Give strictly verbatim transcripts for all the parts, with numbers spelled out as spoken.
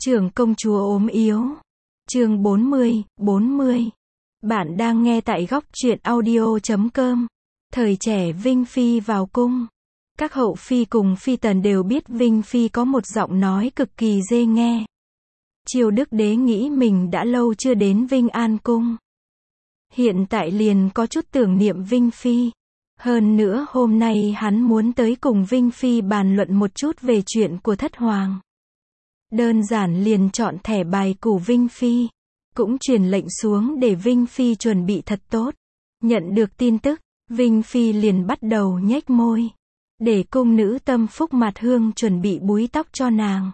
Trưởng công chúa ốm yếu. Chương bốn mươi, bốn mươi. Bạn đang nghe tại góc truyện audio chấm com. Thời trẻ Vinh Phi vào cung. Các hậu phi cùng phi tần đều biết Vinh Phi có một giọng nói cực kỳ dễ nghe. Triều Đức Đế nghĩ mình đã lâu chưa đến Vinh An Cung. Hiện tại liền có chút tưởng niệm Vinh Phi. Hơn nữa hôm nay hắn muốn tới cùng Vinh Phi bàn luận một chút về chuyện của thất hoàng. Đơn giản liền chọn thẻ bài của Vinh Phi. Cũng truyền lệnh xuống để Vinh Phi chuẩn bị thật tốt. Nhận được tin tức, Vinh Phi liền bắt đầu nhếch môi. Để cung nữ Tâm Phúc Mạt Hương chuẩn bị búi tóc cho nàng.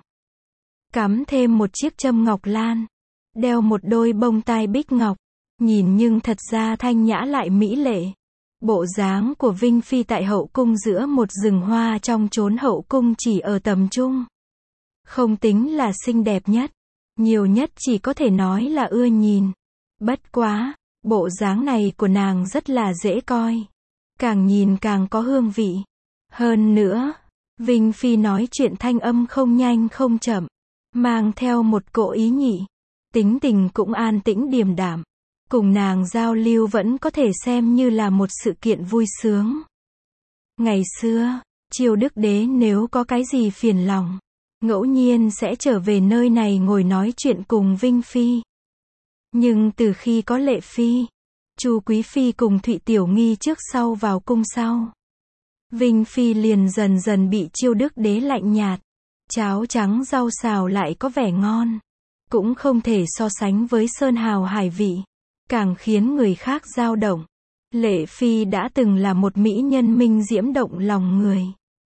Cắm thêm một chiếc châm ngọc lan. Đeo một đôi bông tai bích ngọc. Nhìn nhưng thật ra thanh nhã lại mỹ lệ. Bộ dáng của Vinh Phi tại hậu cung giữa một rừng hoa trong chốn hậu cung chỉ ở tầm trung. Không tính là xinh đẹp nhất. Nhiều nhất chỉ có thể nói là ưa nhìn. Bất quá, bộ dáng này của nàng rất là dễ coi. Càng nhìn càng có hương vị. Hơn nữa, Vinh Phi nói chuyện thanh âm không nhanh không chậm. Mang theo một cỗ ý nhị. Tính tình cũng an tĩnh điềm đạm. Cùng nàng giao lưu vẫn có thể xem như là một sự kiện vui sướng. Ngày xưa, Triều Đức Đế nếu có cái gì phiền lòng, ngẫu nhiên sẽ trở về nơi này ngồi nói chuyện cùng Vinh Phi. Nhưng từ khi có Lệ Phi, Chu Quý Phi cùng Thụy Tiểu Nghi trước sau vào cung sau, Vinh Phi liền dần dần bị Triều Đức Đế lạnh nhạt. Cháo trắng rau xào lại có vẻ ngon, cũng không thể so sánh với sơn hào hải vị, càng khiến người khác dao động. Lệ Phi đã từng là một mỹ nhân minh diễm động lòng người.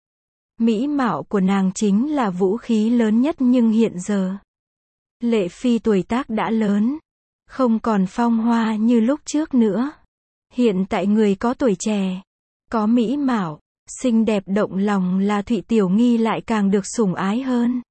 Mỹ mạo của nàng chính là vũ khí lớn nhất, nhưng hiện giờ Lệ Phi tuổi tác đã lớn, không còn phong hoa như lúc trước nữa. Hiện tại người có tuổi trẻ, có mỹ mạo, xinh đẹp động lòng là Thụy Tiểu Nghi lại càng được sủng ái hơn.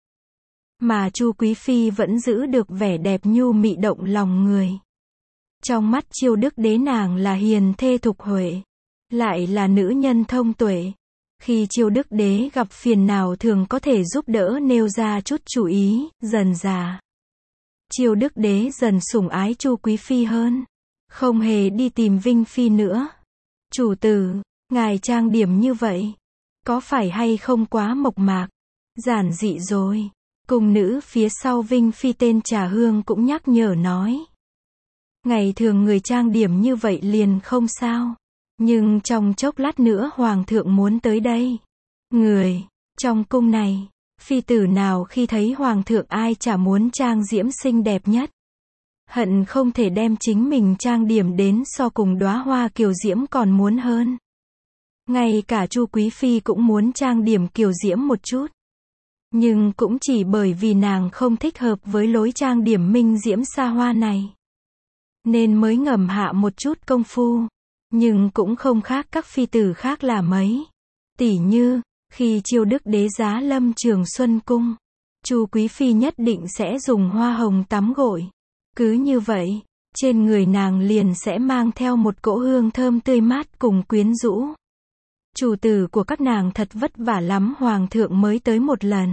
Mà Chu Quý Phi vẫn giữ được vẻ đẹp nhu mị động lòng người. Trong mắt Triều Đức Đế nàng là hiền thê thục huệ, lại là nữ nhân thông tuệ. Khi Triều Đức Đế gặp phiền nào thường có thể giúp đỡ nêu ra chút chủ ý. Dần dà, Triều Đức Đế dần sủng ái Chu Quý Phi hơn, không hề đi tìm Vinh Phi nữa. Chủ tử, ngài trang điểm như vậy, có phải hay không quá mộc mạc, giản dị rồi? Cung nữ phía sau Vinh Phi tên Trà Hương cũng nhắc nhở nói. Ngày thường người trang điểm như vậy liền không sao. Nhưng trong chốc lát nữa hoàng thượng muốn tới đây. Người trong cung này, phi tử nào khi thấy hoàng thượng ai chả muốn trang diễm xinh đẹp nhất. Hận không thể đem chính mình trang điểm đến so cùng đóa hoa kiều diễm còn muốn hơn. Ngay cả Chu Quý Phi cũng muốn trang điểm kiều diễm một chút. Nhưng cũng chỉ bởi vì nàng không thích hợp với lối trang điểm minh diễm xa hoa này, nên mới ngầm hạ một chút công phu. Nhưng cũng không khác các phi tử khác là mấy. Tỉ như, khi Triều Đức Đế giá lâm Trường Xuân Cung, Chu Quý Phi nhất định sẽ dùng hoa hồng tắm gội. Cứ như vậy, trên người nàng liền sẽ mang theo một cỗ hương thơm tươi mát cùng quyến rũ. Chủ tử của các nàng thật vất vả lắm hoàng thượng mới tới một lần.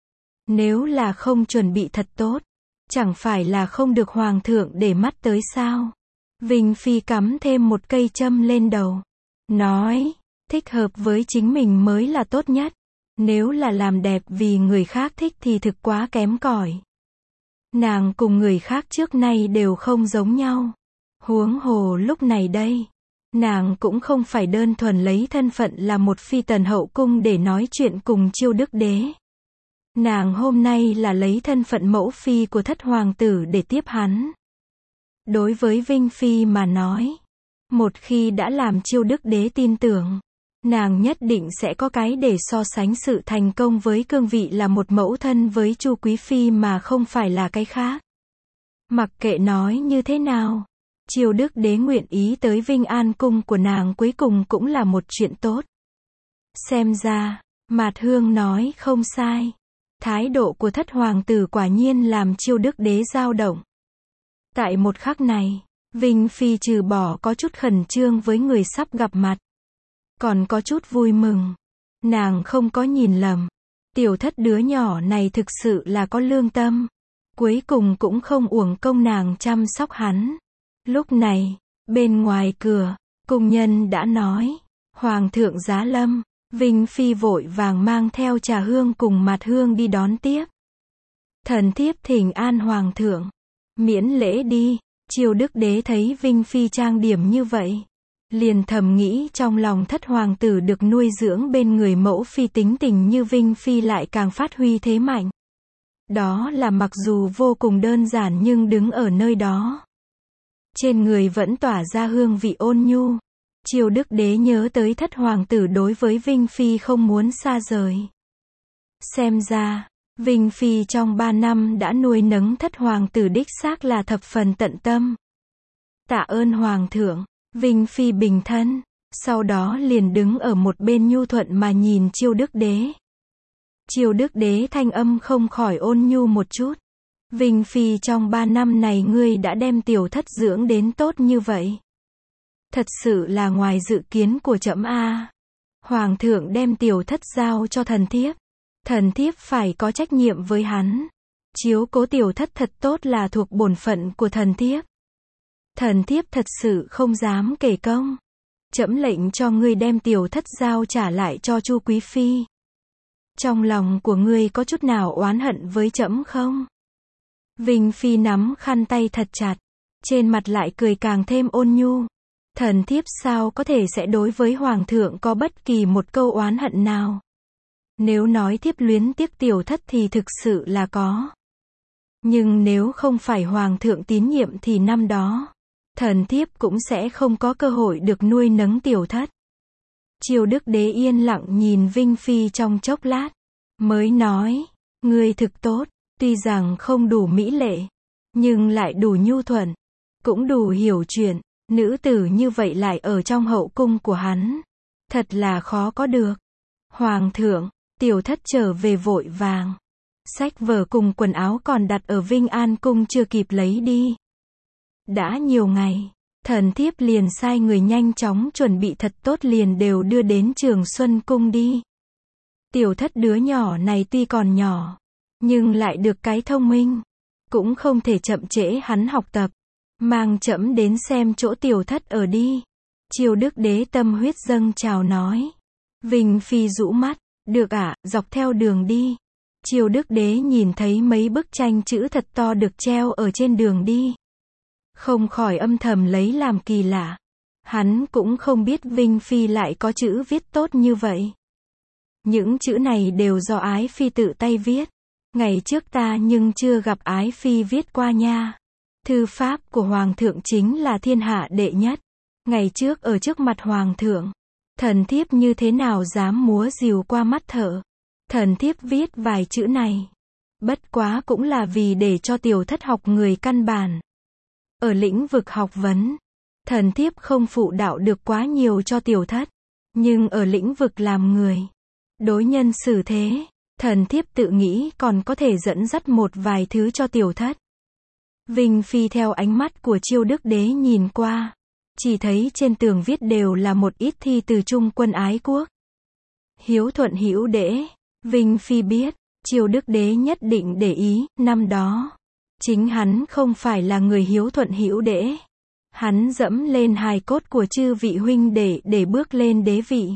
Nếu là không chuẩn bị thật tốt, chẳng phải là không được hoàng thượng để mắt tới sao? Vinh Phi cắm thêm một cây châm lên đầu. Nói, thích hợp với chính mình mới là tốt nhất. Nếu là làm đẹp vì người khác thích thì thực quá kém cỏi. Nàng cùng người khác trước nay đều không giống nhau. Huống hồ lúc này đây, nàng cũng không phải đơn thuần lấy thân phận là một phi tần hậu cung để nói chuyện cùng Triều Đức Đế. Nàng hôm nay là lấy thân phận mẫu phi của thất hoàng tử để tiếp hắn. Đối với Vinh Phi mà nói, một khi đã làm Triều Đức Đế tin tưởng, nàng nhất định sẽ có cái để so sánh sự thành công với cương vị là một mẫu thân với Chu Quý Phi mà không phải là cái khác. Mặc kệ nói như thế nào, Triều Đức Đế nguyện ý tới Vinh An Cung của nàng cuối cùng cũng là một chuyện tốt. Xem ra, Mạt Hương nói không sai. Thái độ của thất hoàng tử quả nhiên làm Triều Đức Đế dao động. Tại một khắc này, Vinh Phi trừ bỏ có chút khẩn trương với người sắp gặp mặt, còn có chút vui mừng. Nàng không có nhìn lầm. Tiểu thất đứa nhỏ này thực sự là có lương tâm. cuối cùng cũng không uổng công nàng chăm sóc hắn. Lúc này, bên ngoài cửa, cung nhân đã nói, Hoàng thượng giá lâm. Vinh Phi vội vàng mang theo trà hương cùng mạt hương đi đón tiếp. Thần thiếp thỉnh an Hoàng thượng. Miễn lễ đi. Triều Đức Đế thấy Vinh Phi trang điểm như vậy, liền thầm nghĩ trong lòng thất hoàng tử được nuôi dưỡng bên người mẫu phi tính tình như Vinh Phi lại càng phát huy thế mạnh. Đó là mặc dù vô cùng đơn giản nhưng đứng ở nơi đó, trên người vẫn tỏa ra hương vị ôn nhu. Triều Đức Đế nhớ tới thất hoàng tử đối với Vinh Phi không muốn xa rời. Xem ra, Vinh Phi trong ba năm đã nuôi nấng thất hoàng tử đích xác là thập phần tận tâm. Tạ ơn Hoàng thượng. Vinh Phi bình thân, sau đó liền đứng ở một bên nhu thuận mà nhìn Triều Đức Đế. Triều Đức Đế thanh âm không khỏi ôn nhu một chút. Vinh Phi trong ba năm này ngươi đã đem tiểu thất dưỡng đến tốt như vậy. Thật sự là ngoài dự kiến của trẫm a. Hoàng thượng đem tiểu thất giao cho thần thiếp. Thần thiếp phải có trách nhiệm với hắn. Chiếu cố tiểu thất thật tốt là thuộc bổn phận của thần thiếp. Thần thiếp thật sự không dám kể công. Trẫm lệnh cho ngươi đem tiểu thất giao trả lại cho Chu quý phi. Trong lòng của ngươi có chút nào oán hận với trẫm không? Vinh Phi nắm khăn tay thật chặt, trên mặt lại cười càng thêm ôn nhu. Thần thiếp sao có thể sẽ đối với Hoàng thượng có bất kỳ một câu oán hận nào? Nếu nói thiếp luyến tiếc tiểu thất thì thực sự là có. Nhưng nếu không phải Hoàng thượng tín nhiệm thì năm đó, thần thiếp cũng sẽ không có cơ hội được nuôi nấng tiểu thất. Triều Đức Đế yên lặng nhìn Vinh Phi trong chốc lát, mới nói, ngươi thực tốt, tuy rằng không đủ mỹ lệ, nhưng lại đủ nhu thuận, cũng đủ hiểu chuyện, nữ tử như vậy lại ở trong hậu cung của hắn. Thật là khó có được. Hoàng thượng, tiểu thất trở về vội vàng. Sách vở cùng quần áo còn đặt ở Vinh An cung chưa kịp lấy đi. Đã nhiều ngày, thần thiếp liền sai người nhanh chóng chuẩn bị thật tốt liền đều đưa đến Trường Xuân cung đi. Tiểu thất đứa nhỏ này tuy còn nhỏ, nhưng lại được cái thông minh, cũng không thể chậm trễ hắn học tập. Mang trẫm đến xem chỗ tiểu thất ở đi. Triều Đức Đế tâm huyết dâng trào nói. Vinh Phi rũ mắt, được ạ, dọc theo đường đi. Triều Đức Đế nhìn thấy mấy bức tranh chữ thật to được treo ở trên đường đi, không khỏi âm thầm lấy làm kỳ lạ. Hắn cũng không biết Vinh Phi lại có chữ viết tốt như vậy. Những chữ này đều do Ái Phi tự tay viết. Ngày trước ta nhưng chưa gặp Ái Phi viết qua nha. Thư pháp của Hoàng thượng chính là thiên hạ đệ nhất. Ngày trước ở trước mặt Hoàng thượng, thần thiếp như thế nào dám múa rìu qua mắt thợ. Thần thiếp viết vài chữ này, bất quá cũng là vì để cho tiểu thất học người căn bản. Ở lĩnh vực học vấn, thần thiếp không phụ đạo được quá nhiều cho tiểu thất. Nhưng ở lĩnh vực làm người, đối nhân xử thế, thần thiếp tự nghĩ còn có thể dẫn dắt một vài thứ cho tiểu thất. Vinh Phi theo ánh mắt của Triều Đức Đế nhìn qua, chỉ thấy trên tường viết đều là một ít thi từ Trung quân ái quốc. Hiếu thuận hữu đễ. Vinh Phi biết, Triều Đức Đế nhất định để ý, năm đó, chính hắn không phải là người hiếu thuận hữu đễ. Hắn dẫm lên hài cốt của chư vị huynh để để bước lên đế vị.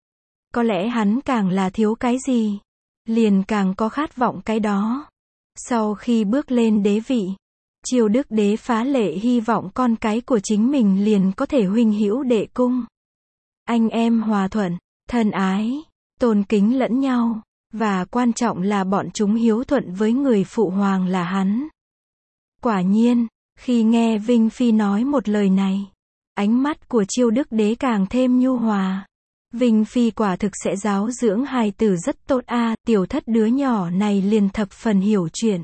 Có lẽ hắn càng là thiếu cái gì, liền càng có khát vọng cái đó. Sau khi bước lên đế vị, Triều Đức Đế phá lệ hy vọng con cái của chính mình liền có thể huynh hữu đệ cung. Anh em hòa thuận, thân ái, tôn kính lẫn nhau, và quan trọng là bọn chúng hiếu thuận với người phụ hoàng là hắn. Quả nhiên, khi nghe Vinh Phi nói một lời này, ánh mắt của Triều Đức Đế càng thêm nhu hòa. Vinh Phi quả thực sẽ giáo dưỡng hài tử rất tốt a, à, tiểu thất đứa nhỏ này liền thập phần hiểu chuyện.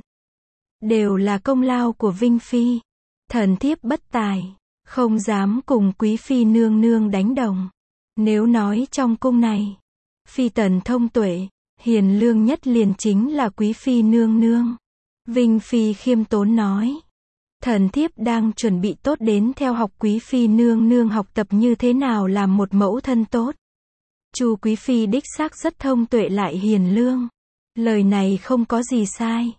Đều là công lao của Vinh Phi. Thần thiếp bất tài, không dám cùng quý phi nương nương đánh đồng. Nếu nói trong cung này, phi tần thông tuệ, hiền lương nhất liền chính là quý phi nương nương. Vinh Phi khiêm tốn nói. Thần thiếp đang chuẩn bị tốt đến theo học quý phi nương nương học tập như thế nào làm một mẫu thân tốt. Chu quý phi đích xác rất thông tuệ lại hiền lương. Lời này không có gì sai.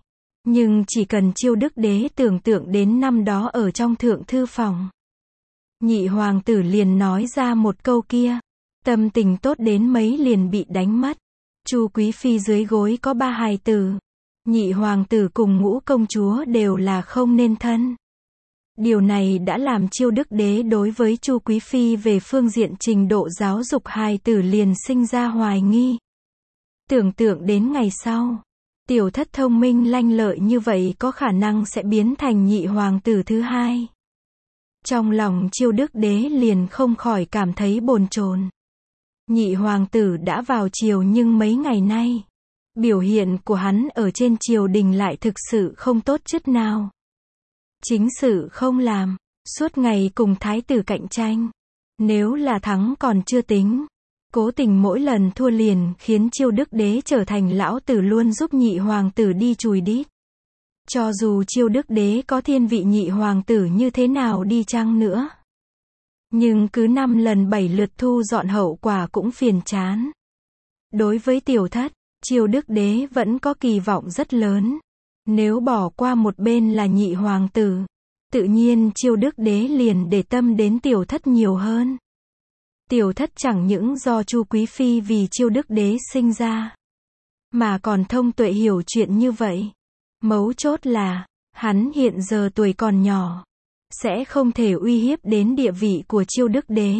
Nhưng chỉ cần Chiêu Đức Đế tưởng tượng đến năm đó ở trong thượng thư phòng, nhị hoàng tử liền nói ra một câu kia, tâm tình tốt đến mấy liền bị đánh mất. Chu quý phi dưới gối có ba hài tử, nhị hoàng tử cùng ngũ công chúa đều là không nên thân. Điều này đã làm Chiêu Đức Đế đối với Chu quý phi về phương diện trình độ giáo dục hài tử liền sinh ra hoài nghi. Tưởng tượng đến ngày sau, tiểu thất thông minh lanh lợi như vậy có khả năng sẽ biến thành nhị hoàng tử thứ hai. Trong lòng Chiêu Đức Đế liền không khỏi cảm thấy bồn chồn. Nhị hoàng tử đã vào triều nhưng mấy ngày nay, biểu hiện của hắn ở trên triều đình lại thực sự không tốt chút nào. Chính sự không làm, suốt ngày cùng thái tử cạnh tranh. Nếu là thắng còn chưa tính, cố tình mỗi lần thua liền khiến Chiêu Đức Đế trở thành lão tử luôn giúp nhị hoàng tử đi chùi đít. Cho dù Chiêu Đức Đế có thiên vị nhị hoàng tử như thế nào đi chăng nữa, nhưng cứ năm lần bảy lượt thu dọn hậu quả cũng phiền chán. Đối với tiểu thất, Chiêu Đức Đế vẫn có kỳ vọng rất lớn. Nếu bỏ qua một bên là nhị hoàng tử, tự nhiên Chiêu Đức Đế liền để tâm đến tiểu thất nhiều hơn. Tiểu thất chẳng những do Chu quý phi vì Chiêu Đức Đế sinh ra, mà còn thông tuệ hiểu chuyện như vậy. Mấu chốt là, hắn hiện giờ tuổi còn nhỏ, sẽ không thể uy hiếp đến địa vị của Chiêu Đức Đế.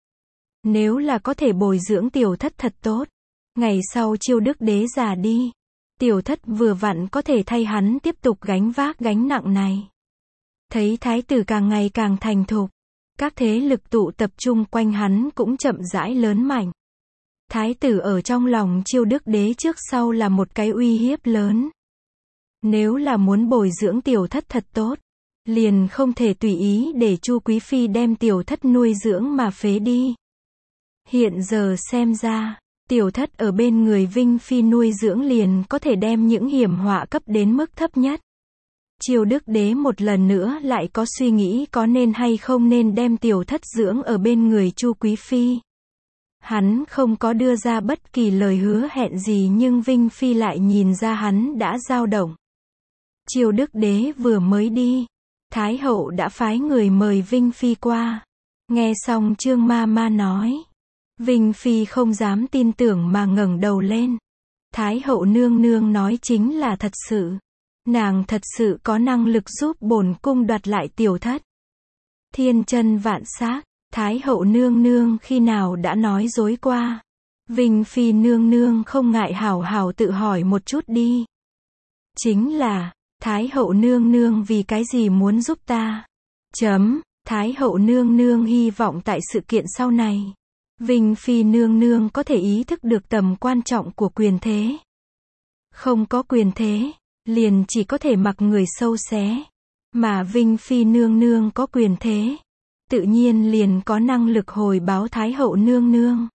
Nếu là có thể bồi dưỡng tiểu thất thật tốt, ngày sau Chiêu Đức Đế già đi, tiểu thất vừa vặn có thể thay hắn tiếp tục gánh vác gánh nặng này. Thấy thái tử càng ngày càng thành thục, các thế lực tụ tập trung quanh hắn cũng chậm rãi lớn mạnh. Thái tử ở trong lòng Chiêu Đức Đế trước sau là một cái uy hiếp lớn. Nếu là muốn bồi dưỡng tiểu thất thật tốt, liền không thể tùy ý để Chu quý phi đem tiểu thất nuôi dưỡng mà phế đi. Hiện giờ xem ra, tiểu thất ở bên người Vinh phi nuôi dưỡng liền có thể đem những hiểm họa cấp đến mức thấp nhất. Chiêu Đức Đế một lần nữa lại có suy nghĩ có nên hay không nên đem tiểu thất dưỡng ở bên người Chu quý phi. Hắn không có đưa ra bất kỳ lời hứa hẹn gì nhưng Vinh phi lại nhìn ra hắn đã dao động. Chiêu Đức Đế vừa mới đi, Thái hậu đã phái người mời Vinh phi qua. Nghe xong Trương ma ma nói, Vinh phi không dám tin tưởng mà ngẩng đầu lên. Thái hậu nương nương nói chính là thật sự. Nàng thật sự có năng lực giúp bổn cung đoạt lại tiểu thất. Thiên chân vạn xác, Thái hậu nương nương khi nào đã nói dối qua. Vinh phi nương nương không ngại hảo hảo tự hỏi một chút đi. Chính là, Thái hậu nương nương vì cái gì muốn giúp ta? Chấm, Thái hậu nương nương hy vọng tại sự kiện sau này, Vinh phi nương nương có thể ý thức được tầm quan trọng của quyền thế. Không có quyền thế, liền chỉ có thể mặc người sâu xé. Mà Vinh phi nương nương có quyền thế, tự nhiên liền có năng lực hồi báo Thái hậu nương nương.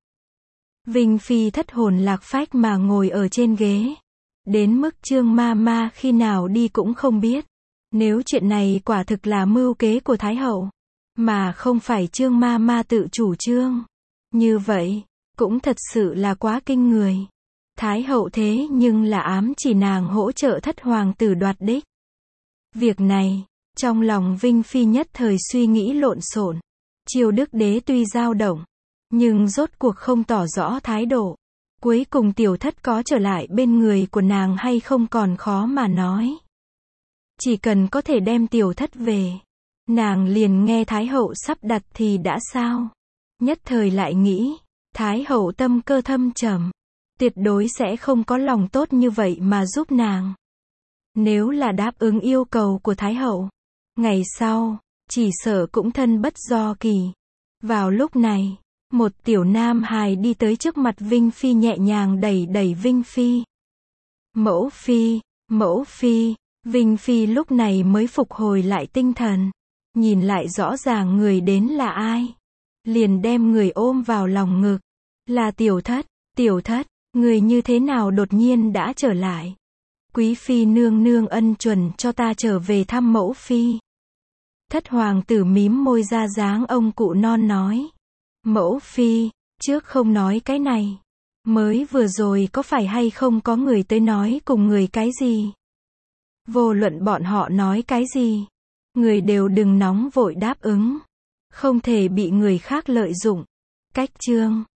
Vinh phi thất hồn lạc phách mà ngồi ở trên ghế. Đến mức Trương ma ma khi nào đi cũng không biết. Nếu chuyện này quả thực là mưu kế của Thái hậu, mà không phải Trương ma ma tự chủ trương, như vậy, cũng thật sự là quá kinh người. Thái hậu thế nhưng là ám chỉ nàng hỗ trợ thất hoàng tử đoạt đích. Việc này, trong lòng Vinh phi nhất thời suy nghĩ lộn xộn. Chiêu Đức Đế tuy dao động, nhưng rốt cuộc không tỏ rõ thái độ. Cuối cùng tiểu thất có trở lại bên người của nàng hay không còn khó mà nói. Chỉ cần có thể đem tiểu thất về, nàng liền nghe Thái hậu sắp đặt thì đã sao. Nhất thời lại nghĩ, Thái hậu tâm cơ thâm trầm, tuyệt đối sẽ không có lòng tốt như vậy mà giúp nàng. Nếu là đáp ứng yêu cầu của Thái hậu, ngày sau, chỉ sợ cũng thân bất do kỳ. Vào lúc này, một tiểu nam hài đi tới trước mặt Vinh phi nhẹ nhàng đẩy đẩy Vinh phi. Mẫu phi, mẫu phi, Vinh phi lúc này mới phục hồi lại tinh thần, nhìn lại rõ ràng người đến là ai, liền đem người ôm vào lòng ngực. Là tiểu thất, tiểu thất, người như thế nào đột nhiên đã trở lại? Quý phi nương nương ân chuẩn cho ta trở về thăm mẫu phi. Thất hoàng tử mím môi ra dáng ông cụ non nói. Mẫu phi, trước không nói cái này. Mới vừa rồi có phải hay không có người tới nói cùng người cái gì? Vô luận bọn họ nói cái gì, người đều đừng nóng vội đáp ứng. Không thể bị người khác lợi dụng. Cách chương